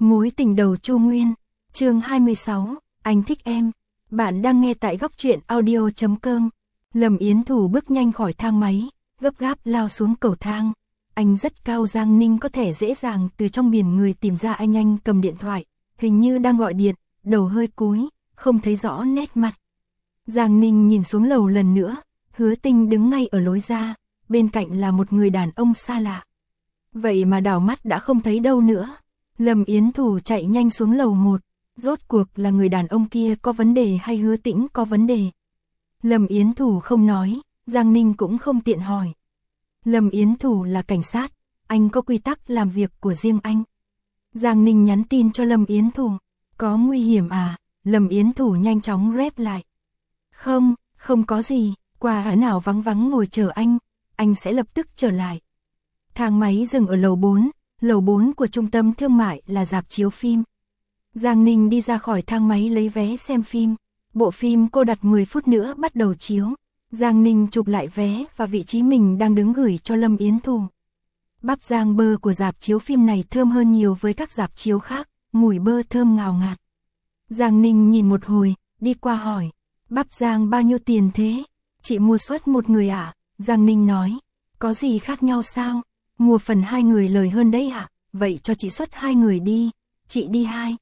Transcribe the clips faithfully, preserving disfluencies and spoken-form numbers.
Mối tình đầu Chu Nguyên, chương hai mươi sáu, anh thích em. Bạn đang nghe tại góc truyện audio chấm com. Lâm Yến Thủ bước nhanh khỏi thang máy, gấp gáp lao xuống cầu thang. Anh rất cao, Giang Ninh có thể dễ dàng từ trong biển người tìm ra anh. Anh cầm điện thoại, hình như đang gọi điện, đầu hơi cúi, không thấy rõ nét mặt. Giang Ninh nhìn xuống lầu lần nữa, Hứa Tinh đứng ngay ở lối ra, bên cạnh là một người đàn ông xa lạ. Vậy mà đảo mắt đã không thấy đâu nữa. Lâm Yến Thủ chạy nhanh xuống lầu một, rốt cuộc là người đàn ông kia có vấn đề hay Hứa Tĩnh có vấn đề? Lâm Yến Thủ không nói, Giang Ninh cũng không tiện hỏi. Lâm Yến Thủ là cảnh sát, anh có quy tắc làm việc của riêng anh. Giang Ninh nhắn tin cho Lâm Yến Thủ, có nguy hiểm à? Lâm Yến Thủ nhanh chóng rep lại. Không, không có gì, qua ở nào vắng vắng ngồi chờ anh, anh sẽ lập tức trở lại. Thang máy dừng ở lầu bốn, lầu bốn của trung tâm thương mại là rạp chiếu phim. Giang Ninh đi ra khỏi thang máy lấy vé xem phim, bộ phim cô đặt mười phút nữa bắt đầu chiếu. Giang Ninh chụp lại vé và vị trí mình đang đứng gửi cho Lâm Yến Thủ. Bắp rang bơ của rạp chiếu phim này thơm hơn nhiều với các rạp chiếu khác, mùi bơ thơm ngào ngạt. Giang Ninh nhìn một hồi, đi qua hỏi, bắp rang bao nhiêu tiền thế? Chị mua suất một người ạ? À? Giang Ninh nói, có gì khác nhau sao? Mua phần hai người lời hơn đấy ạ? À? Vậy cho chị suất hai người đi, chị đi hai.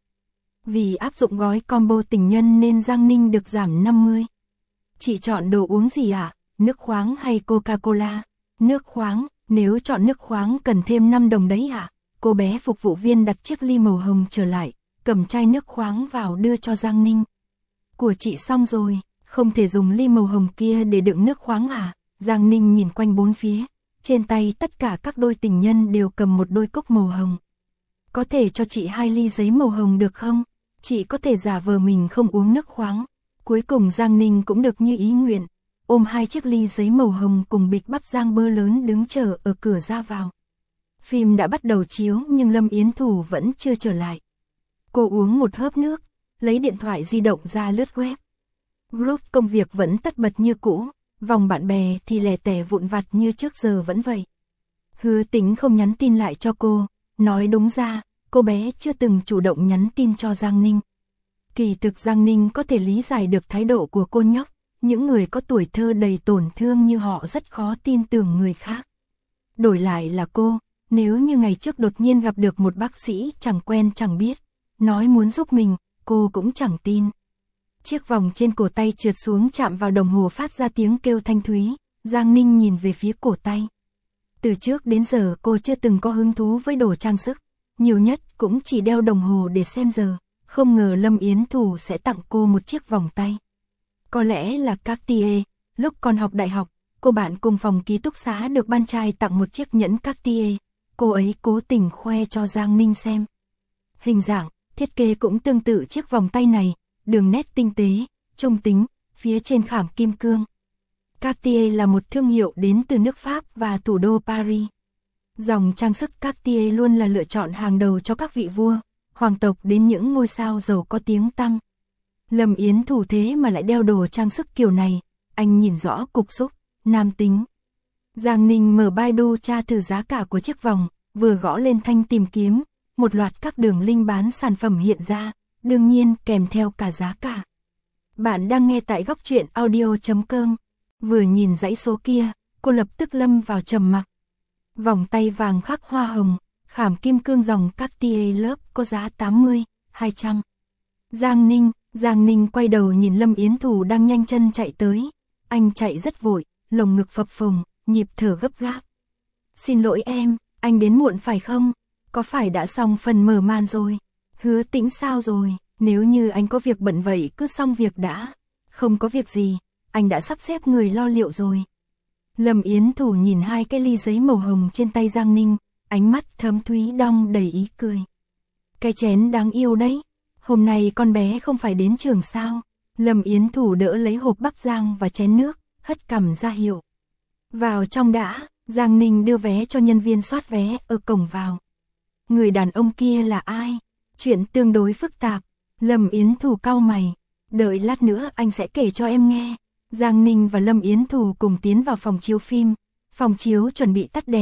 Vì áp dụng gói combo tình nhân nên Giang Ninh được giảm năm mươi. Chị chọn đồ uống gì ạ? À? Nước khoáng hay Coca-Cola? Nước khoáng, nếu chọn nước khoáng cần thêm năm đồng đấy ạ. À? Cô bé phục vụ viên đặt chiếc ly màu hồng trở lại, cầm chai nước khoáng vào đưa cho Giang Ninh. Của chị xong rồi, không thể dùng ly màu hồng kia để đựng nước khoáng à? Giang Ninh nhìn quanh bốn phía, trên tay tất cả các đôi tình nhân đều cầm một đôi cốc màu hồng. Có thể cho chị hai ly giấy màu hồng được không? Chị có thể giả vờ mình không uống nước khoáng. Cuối cùng Giang Ninh cũng được như ý nguyện, ôm hai chiếc ly giấy màu hồng cùng bịch bắp rang bơ lớn đứng chờ ở cửa ra vào. Phim đã bắt đầu chiếu nhưng Lâm Yến Thủ vẫn chưa trở lại. Cô uống một hớp nước, lấy điện thoại di động ra lướt web. Group công việc vẫn tất bật như cũ, vòng bạn bè thì lẻ tẻ vụn vặt như trước giờ vẫn vậy. Hứa Tĩnh không nhắn tin lại cho cô, nói đúng ra, cô bé chưa từng chủ động nhắn tin cho Giang Ninh. Kỳ thực Giang Ninh có thể lý giải được thái độ của cô nhóc, những người có tuổi thơ đầy tổn thương như họ rất khó tin tưởng người khác. Đổi lại là cô, nếu như ngày trước đột nhiên gặp được một bác sĩ chẳng quen chẳng biết, nói muốn giúp mình, cô cũng chẳng tin. Chiếc vòng trên cổ tay trượt xuống chạm vào đồng hồ phát ra tiếng kêu thanh thúy, Giang Ninh nhìn về phía cổ tay. Từ trước đến giờ cô chưa từng có hứng thú với đồ trang sức, nhiều nhất cũng chỉ đeo đồng hồ để xem giờ, không ngờ Lâm Yến Thủ sẽ tặng cô một chiếc vòng tay. Có lẽ là Cartier, lúc còn học đại học, cô bạn cùng phòng ký túc xá được ban trai tặng một chiếc nhẫn Cartier, cô ấy cố tình khoe cho Giang Ninh xem. Hình dạng, thiết kế cũng tương tự chiếc vòng tay này, đường nét tinh tế, trung tính, phía trên khảm kim cương. Cartier là một thương hiệu đến từ nước Pháp và thủ đô Paris. Dòng trang sức Cartier luôn là lựa chọn hàng đầu cho các vị vua, hoàng tộc đến những ngôi sao giàu có tiếng tăm. Lâm Yến Thủ thế mà lại đeo đồ trang sức kiểu này, anh nhìn rõ cục xúc, nam tính. Giang Ninh mở Baidu tra thử giá cả của chiếc vòng, vừa gõ lên thanh tìm kiếm, một loạt các đường link bán sản phẩm hiện ra, đương nhiên kèm theo cả giá cả. Bạn đang nghe tại góc truyện audio chấm com. Vừa nhìn dãy số kia, cô lập tức lâm vào trầm mặc. Vòng tay vàng khắc hoa hồng, khảm kim cương dòng Cartier lớp có giá tám mươi, hai trăm. Giang Ninh, Giang Ninh quay đầu nhìn Lâm Yến Thủ đang nhanh chân chạy tới. Anh chạy rất vội, lồng ngực phập phồng, nhịp thở gấp gáp. Xin lỗi em, anh đến muộn phải không? Có phải đã xong phần mở màn rồi? Hứa Tĩnh sao rồi? Nếu như anh có việc bận vậy cứ xong việc đã. Không có việc gì, anh đã sắp xếp người lo liệu rồi. Lâm Yến Thủ nhìn hai cái ly giấy màu hồng trên tay Giang Ninh, ánh mắt thấm thúy đong đầy ý cười. Cái chén đáng yêu đấy, hôm nay con bé không phải đến trường sao? Lâm Yến Thủ đỡ lấy hộp bắp rang và chén nước, hất cằm ra hiệu. Vào trong đã, Giang Ninh đưa vé cho nhân viên soát vé ở cổng vào. Người đàn ông kia là ai? Chuyện tương đối phức tạp. Lâm Yến Thủ cau mày, đợi lát nữa anh sẽ kể cho em nghe. Giang Ninh và Lâm Yến Thủ cùng tiến vào phòng chiếu phim. Phòng chiếu chuẩn bị tắt đèn,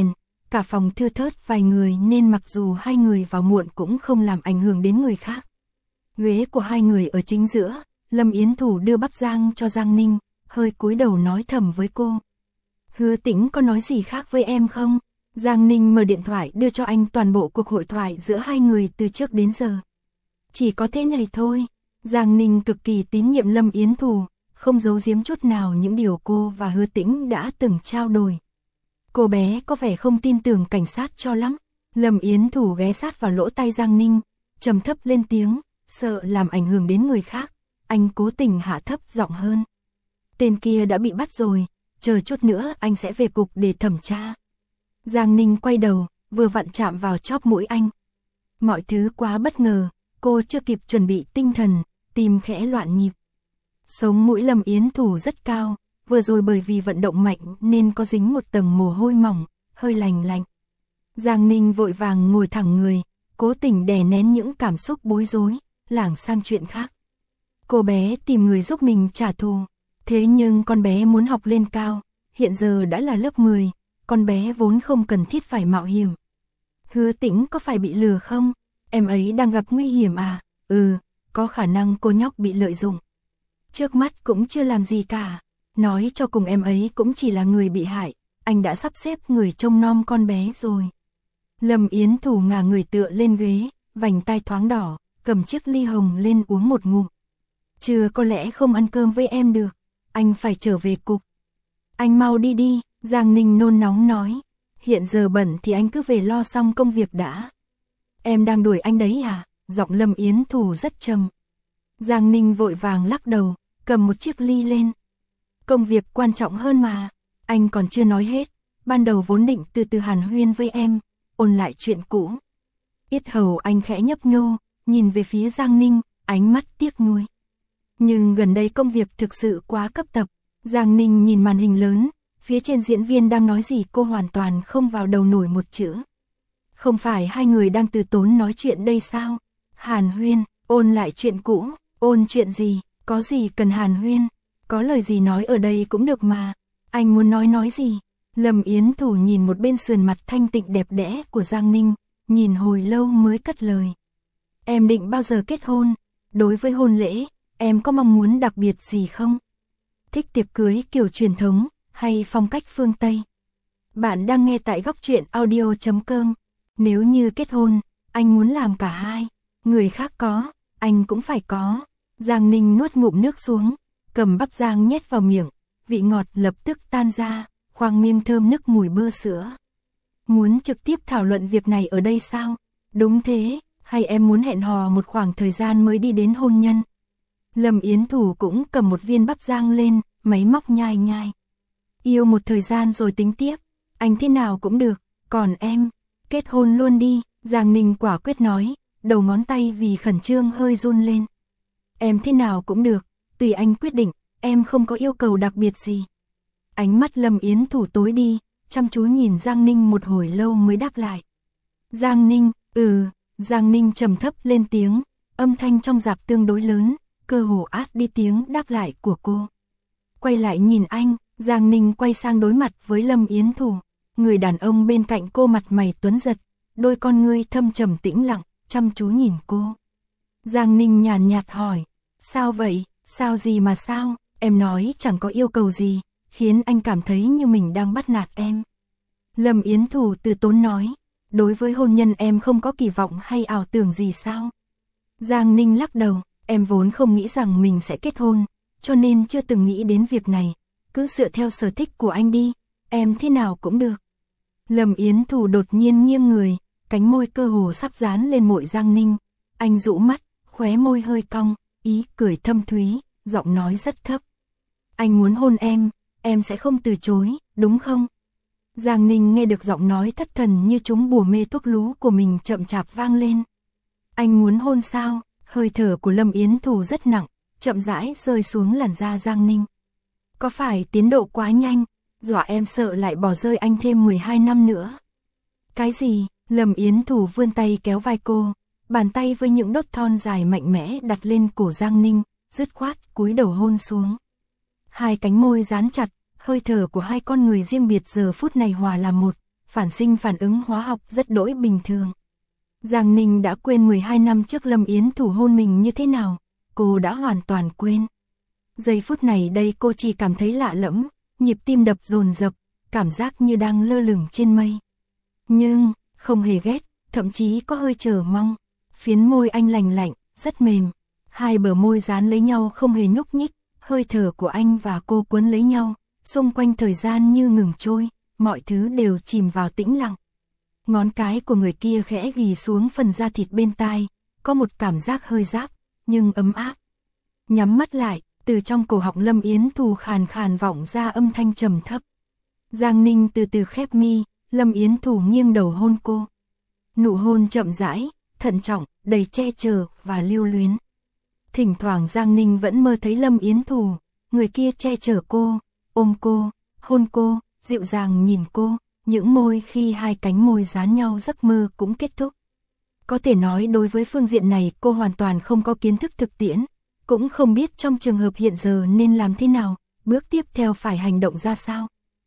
cả phòng thưa thớt vài người nên mặc dù hai người vào muộn cũng không làm ảnh hưởng đến người khác. Ghế của hai người ở chính giữa, Lâm Yến Thủ đưa bắp rang cho Giang Ninh, hơi cúi đầu nói thầm với cô. Hứa Tĩnh có nói gì khác với em không? Giang Ninh mở điện thoại đưa cho anh toàn bộ cuộc hội thoại giữa hai người từ trước đến giờ. Chỉ có thế này thôi. Giang Ninh cực kỳ tín nhiệm Lâm Yến Thủ, không giấu giếm chút nào những điều cô và Hứa Tĩnh đã từng trao đổi. Cô bé có vẻ không tin tưởng cảnh sát cho lắm. Lâm Yến Thủ ghé sát vào lỗ tai Giang Ninh, trầm thấp lên tiếng, sợ làm ảnh hưởng đến người khác. Anh cố tình hạ thấp giọng hơn. Tên kia đã bị bắt rồi, chờ chút nữa anh sẽ về cục để thẩm tra. Giang Ninh quay đầu, vừa vặn chạm vào chóp mũi anh. Mọi thứ quá bất ngờ, cô chưa kịp chuẩn bị tinh thần, tim khẽ loạn nhịp. Sống mũi Lâm Yến Thủ rất cao, vừa rồi bởi vì vận động mạnh nên có dính một tầng mồ hôi mỏng, hơi lành lạnh. Giang Ninh vội vàng ngồi thẳng người, cố tình đè nén những cảm xúc bối rối, lảng sang chuyện khác. Cô bé tìm người giúp mình trả thù, thế nhưng con bé muốn học lên cao, hiện giờ đã là lớp mười, con bé vốn không cần thiết phải mạo hiểm. Hứa Tĩnh có phải bị lừa không? Em ấy đang gặp nguy hiểm à? Ừ, có khả năng cô nhóc bị lợi dụng. Trước mắt cũng chưa làm gì cả, nói cho cùng em ấy cũng chỉ là người bị hại, anh đã sắp xếp người trông nom con bé rồi. Lâm Yến Thủ ngả người tựa lên ghế, vành tai thoáng đỏ, cầm chiếc ly hồng lên uống một ngụm. Chưa có lẽ không ăn cơm với em được, anh phải trở về cục. Anh mau đi đi, Giang Ninh nôn nóng nói, hiện giờ bận thì anh cứ về lo xong công việc đã. Em đang đuổi anh đấy à? Giọng Lâm Yến Thủ rất trầm. Giang Ninh vội vàng lắc đầu, cầm một chiếc ly lên. Công việc quan trọng hơn mà, anh còn chưa nói hết, ban đầu vốn định từ từ hàn huyên với em, ôn lại chuyện cũ. Yết hầu anh khẽ nhấp nhô, nhìn về phía Giang Ninh, ánh mắt tiếc nuối. Nhưng gần đây công việc thực sự quá cấp tập. Giang Ninh nhìn màn hình lớn, phía trên diễn viên đang nói gì cô hoàn toàn không vào đầu nổi một chữ. Không phải hai người đang từ tốn nói chuyện đây sao? Hàn huyên, ôn lại chuyện cũ, ôn chuyện gì, có gì cần hàn huyên, có lời gì nói ở đây cũng được mà. Anh muốn nói nói gì? Lâm Yến Thủ nhìn một bên sườn mặt thanh tịnh đẹp đẽ của Giang Ninh, nhìn hồi lâu mới cất lời. Em định bao giờ kết hôn? Đối với hôn lễ, em có mong muốn đặc biệt gì không? Thích tiệc cưới kiểu truyền thống, hay phong cách phương Tây? Bạn đang nghe tại góc truyện audio chấm com. Nếu như kết hôn, anh muốn làm cả hai. Người khác có, anh cũng phải có. Giang Ninh nuốt ngụm nước xuống, cầm bắp rang nhét vào miệng, vị ngọt lập tức tan ra, khoang miệng thơm nức mùi bơ sữa. Muốn trực tiếp thảo luận việc này ở đây sao? Đúng thế, hay em muốn hẹn hò một khoảng thời gian mới đi đến hôn nhân? Lâm Yến Thủ cũng cầm một viên bắp rang lên, máy móc nhai nhai. Yêu một thời gian rồi tính tiếp, anh thế nào cũng được, còn em, kết hôn luôn đi, Giang Ninh quả quyết nói, đầu ngón tay vì khẩn trương hơi run lên. Em thế nào cũng được, tùy anh quyết định, em không có yêu cầu đặc biệt gì. Ánh mắt Lâm Yến Thủ tối đi, chăm chú nhìn Giang Ninh một hồi lâu mới đáp lại. Giang Ninh, ừ, Giang Ninh trầm thấp lên tiếng, âm thanh trong rạp tương đối lớn, cơ hồ át đi tiếng đáp lại của cô. Quay lại nhìn anh, Giang Ninh quay sang đối mặt với Lâm Yến Thủ, người đàn ông bên cạnh cô mặt mày tuấn giật, đôi con ngươi thâm trầm tĩnh lặng, chăm chú nhìn cô. Giang Ninh nhàn nhạt hỏi, sao vậy, sao gì mà sao, em nói chẳng có yêu cầu gì, khiến anh cảm thấy như mình đang bắt nạt em. Lâm Yến Thủ từ tốn nói, đối với hôn nhân em không có kỳ vọng hay ảo tưởng gì sao? Giang Ninh lắc đầu, em vốn không nghĩ rằng mình sẽ kết hôn, cho nên chưa từng nghĩ đến việc này, cứ dựa theo sở thích của anh đi, em thế nào cũng được. Lâm Yến Thủ đột nhiên nghiêng người, cánh môi cơ hồ sắp dán lên môi Giang Ninh, anh dụ mắt, khóe môi hơi cong, ý cười thâm thúy, giọng nói rất thấp. Anh muốn hôn em, em sẽ không từ chối, đúng không? Giang Ninh nghe được giọng nói thất thần như chúng bùa mê thuốc lú của mình chậm chạp vang lên. Anh muốn hôn sao? Hơi thở của Lâm Yến Thủ rất nặng, chậm rãi rơi xuống làn da Giang Ninh. Có phải tiến độ quá nhanh, dọa em sợ lại bỏ rơi anh thêm mười hai năm nữa? Cái gì? Lâm Yến Thủ vươn tay kéo vai cô, bàn tay với những đốt thon dài mạnh mẽ đặt lên cổ Giang Ninh, dứt khoát cúi đầu hôn xuống. Hai cánh môi dán chặt, hơi thở của hai con người riêng biệt giờ phút này hòa làm một, phản sinh phản ứng hóa học rất đỗi bình thường. Giang Ninh đã quên mười hai năm trước Lâm Yến Thủ hôn mình như thế nào, cô đã hoàn toàn quên. Giây phút này đây cô chỉ cảm thấy lạ lẫm, nhịp tim đập dồn dập, cảm giác như đang lơ lửng trên mây. Nhưng, không hề ghét, thậm chí có hơi chờ mong. Phiến môi anh lành lạnh, rất mềm. Hai bờ môi dán lấy nhau không hề nhúc nhích, hơi thở của anh và cô quấn lấy nhau, xung quanh thời gian như ngừng trôi, mọi thứ đều chìm vào tĩnh lặng. Ngón cái của người kia khẽ ghì xuống phần da thịt bên tai, có một cảm giác hơi rát, nhưng ấm áp. Nhắm mắt lại, từ trong cổ họng Lâm Yến Thủ khàn khàn vọng ra âm thanh trầm thấp. Giang Ninh từ từ khép mi, Lâm Yến Thủ nghiêng đầu hôn cô. Nụ hôn chậm rãi, thận trọng, đầy che chở và lưu luyến. Thỉnh thoảng Giang Ninh vẫn mơ thấy Lâm Yến Thủ, người kia che chở cô, ôm cô, hôn cô, dịu dàng nhìn cô, những môi khi hai cánh môi dán nhau giấc mơ cũng kết thúc. Có thể nói đối với phương diện này cô hoàn toàn không có kiến thức thực tiễn, cũng không biết trong trường hợp hiện giờ nên làm thế nào, bước tiếp theo phải hành động ra sao.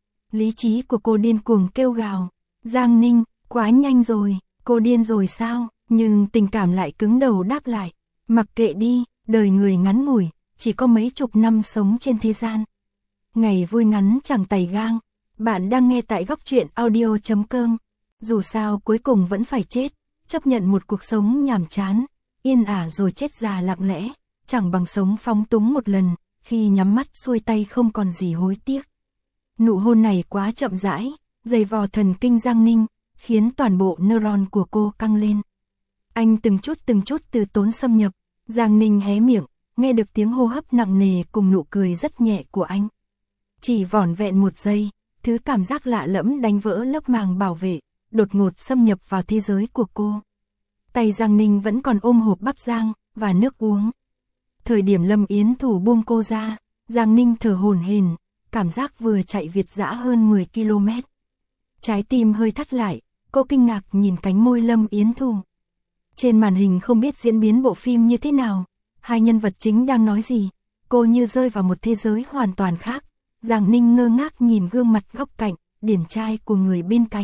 Lý trí của cô điên cuồng kêu gào, Giang Ninh, quá nhanh rồi, cô điên rồi sao, nhưng tình cảm lại cứng đầu đáp lại, mặc kệ đi, đời người ngắn ngủi, chỉ có mấy chục năm sống trên thế gian. Ngày vui ngắn chẳng tày gang, bạn đang nghe tại góc truyện audio chấm com. Dù sao cuối cùng vẫn phải chết, chấp nhận một cuộc sống nhàm chán, yên ả rồi chết già lặng lẽ, chẳng bằng sống phóng túng một lần, khi nhắm mắt xuôi tay không còn gì hối tiếc. Nụ hôn này quá chậm rãi, dày vò thần kinh Giang Ninh, khiến toàn bộ neuron của cô căng lên. Anh từng chút từng chút từ tốn xâm nhập, Giang Ninh hé miệng, nghe được tiếng hô hấp nặng nề cùng nụ cười rất nhẹ của anh. Chỉ vỏn vẹn một giây, thứ cảm giác lạ lẫm đánh vỡ lớp màng bảo vệ, đột ngột xâm nhập vào thế giới của cô. Tay Giang Ninh vẫn còn ôm hộp bắp rang và nước uống. Thời điểm Lâm Yến Thủ buông cô ra, Giang Ninh thở hổn hển, cảm giác vừa chạy việt dã hơn mười ki lô mét. Trái tim hơi thắt lại, cô kinh ngạc nhìn cánh môi Lâm Yến Thủ. Trên màn hình không biết diễn biến bộ phim như thế nào, hai nhân vật chính đang nói gì, cô như rơi vào một thế giới hoàn toàn khác. Giang Ninh ngơ ngác nhìn gương mặt góc cạnh, điển trai của người bên cạnh.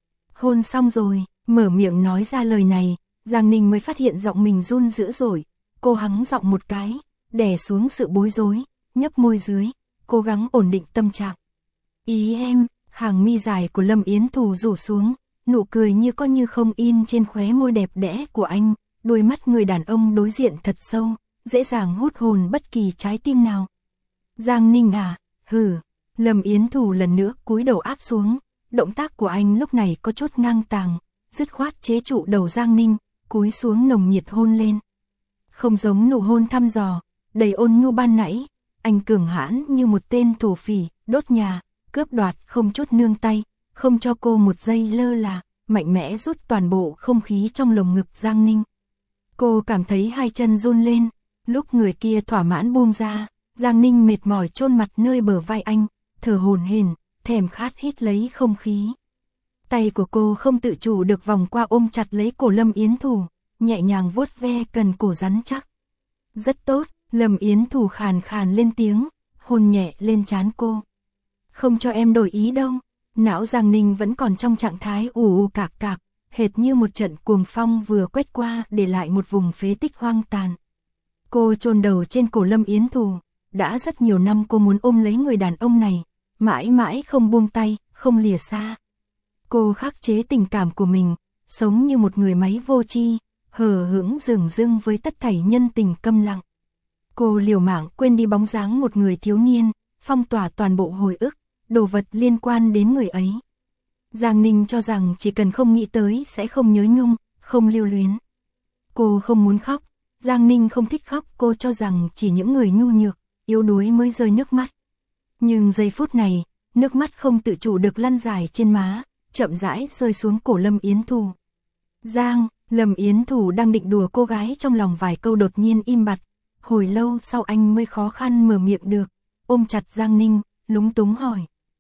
Hôn xong rồi, mở miệng nói ra lời này, Giang Ninh mới phát hiện giọng mình run dữ dội. Cô hắng giọng một cái, đè xuống sự bối rối, nhấp môi dưới, cố gắng ổn định tâm trạng. Ý em, hàng mi dài của Lâm Yến Thủ rủ xuống, nụ cười như có như không in trên khóe môi đẹp đẽ của anh, đôi mắt người đàn ông đối diện thật sâu, dễ dàng hút hồn bất kỳ trái tim nào. Giang Ninh à, hừ, Lâm Yến Thủ lần nữa cúi đầu áp xuống, động tác của anh lúc này có chút ngang tàng, dứt khoát chế trụ đầu Giang Ninh, cúi xuống nồng nhiệt hôn lên. Không giống nụ hôn thăm dò, đầy ôn nhu ban nãy, anh cường hãn như một tên thổ phỉ, đốt nhà, cướp đoạt không chút nương tay, không cho cô một giây lơ là, mạnh mẽ rút toàn bộ không khí trong lồng ngực Giang Ninh. Cô cảm thấy hai chân run lên, lúc người kia thỏa mãn buông ra, Giang Ninh mệt mỏi chôn mặt nơi bờ vai anh, thở hổn hển, thèm khát hít lấy không khí. Tay của cô không tự chủ được vòng qua ôm chặt lấy cổ Lâm Yến Thủ, nhẹ nhàng vuốt ve cần cổ rắn chắc. Rất tốt, Lâm Yến Thủ khàn khàn lên tiếng, hôn nhẹ lên trán cô. Không cho em đổi ý đâu. Não Giang Ninh vẫn còn trong trạng thái ù ù cạc cạc, hệt như một trận cuồng phong vừa quét qua để lại một vùng phế tích hoang tàn. Cô chôn đầu trên cổ Lâm Yến Thủ, đã rất nhiều năm cô muốn ôm lấy người đàn ông này, mãi mãi không buông tay, không lìa xa. Cô khắc chế tình cảm của mình, sống như một người máy vô tri, hờ hững dửng dưng với tất thảy nhân tình câm lặng. Cô liều mạng quên đi bóng dáng một người thiếu niên, phong tỏa toàn bộ hồi ức, đồ vật liên quan đến người ấy. Giang Ninh cho rằng chỉ cần không nghĩ tới sẽ không nhớ nhung, không lưu luyến. Cô không muốn khóc, Giang Ninh không thích khóc, cô cho rằng chỉ những người nhu nhược, yếu đuối mới rơi nước mắt. Nhưng giây phút này, nước mắt không tự chủ được lăn dài trên má, chậm rãi rơi xuống cổ Lâm Yến Thủ. Giang, Lâm Yến Thủ đang định đùa cô gái trong lòng vài câu đột nhiên im bặt, hồi lâu sau anh mới khó khăn mở miệng được, ôm chặt Giang Ninh, lúng túng hỏi.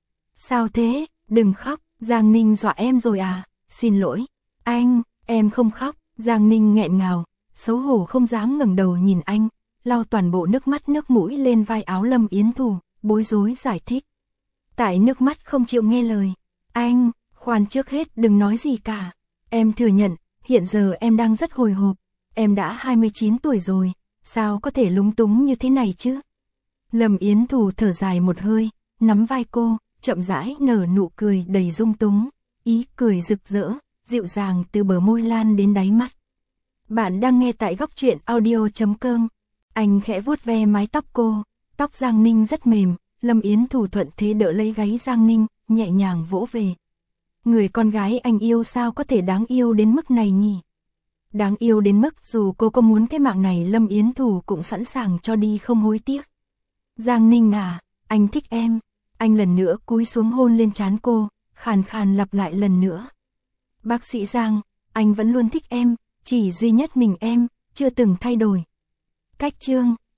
Sao thế, đừng khóc, Giang Ninh dọa em rồi à, xin lỗi, anh, em không khóc, Giang Ninh nghẹn ngào, xấu hổ không dám ngẩng đầu nhìn anh, lau toàn bộ nước mắt nước mũi lên vai áo Lâm Yến Thủ, bối rối giải thích. Tại nước mắt không chịu nghe lời, anh, Khoan, trước hết đừng nói gì cả. Em thừa nhận, hiện giờ em đang rất hồi hộp. Em đã hai mươi chín tuổi rồi, sao có thể lúng túng như thế này chứ? Lâm Yến Thù thở dài một hơi, nắm vai cô, chậm rãi nở nụ cười đầy dung túng, ý cười rực rỡ, dịu dàng từ bờ môi lan đến đáy mắt. Bạn đang nghe tại góc truyện audio.com. Anh khẽ vuốt ve mái tóc cô, tóc Giang Ninh rất mềm, Lâm Yến Thù thuận thế đỡ lấy gáy Giang Ninh, nhẹ nhàng vỗ về. Người con gái anh yêu sao có thể đáng yêu đến mức này nhỉ? Đáng yêu đến mức dù cô có muốn cái mạng này Lâm Yến Thù cũng sẵn sàng cho đi không hối tiếc. Giang Ninh à, anh thích em. Anh lần nữa cúi xuống hôn lên trán cô, khàn khàn lặp lại lần nữa. Bác sĩ Giang, anh vẫn luôn thích em, chỉ duy nhất mình em, chưa từng thay đổi. Cách chương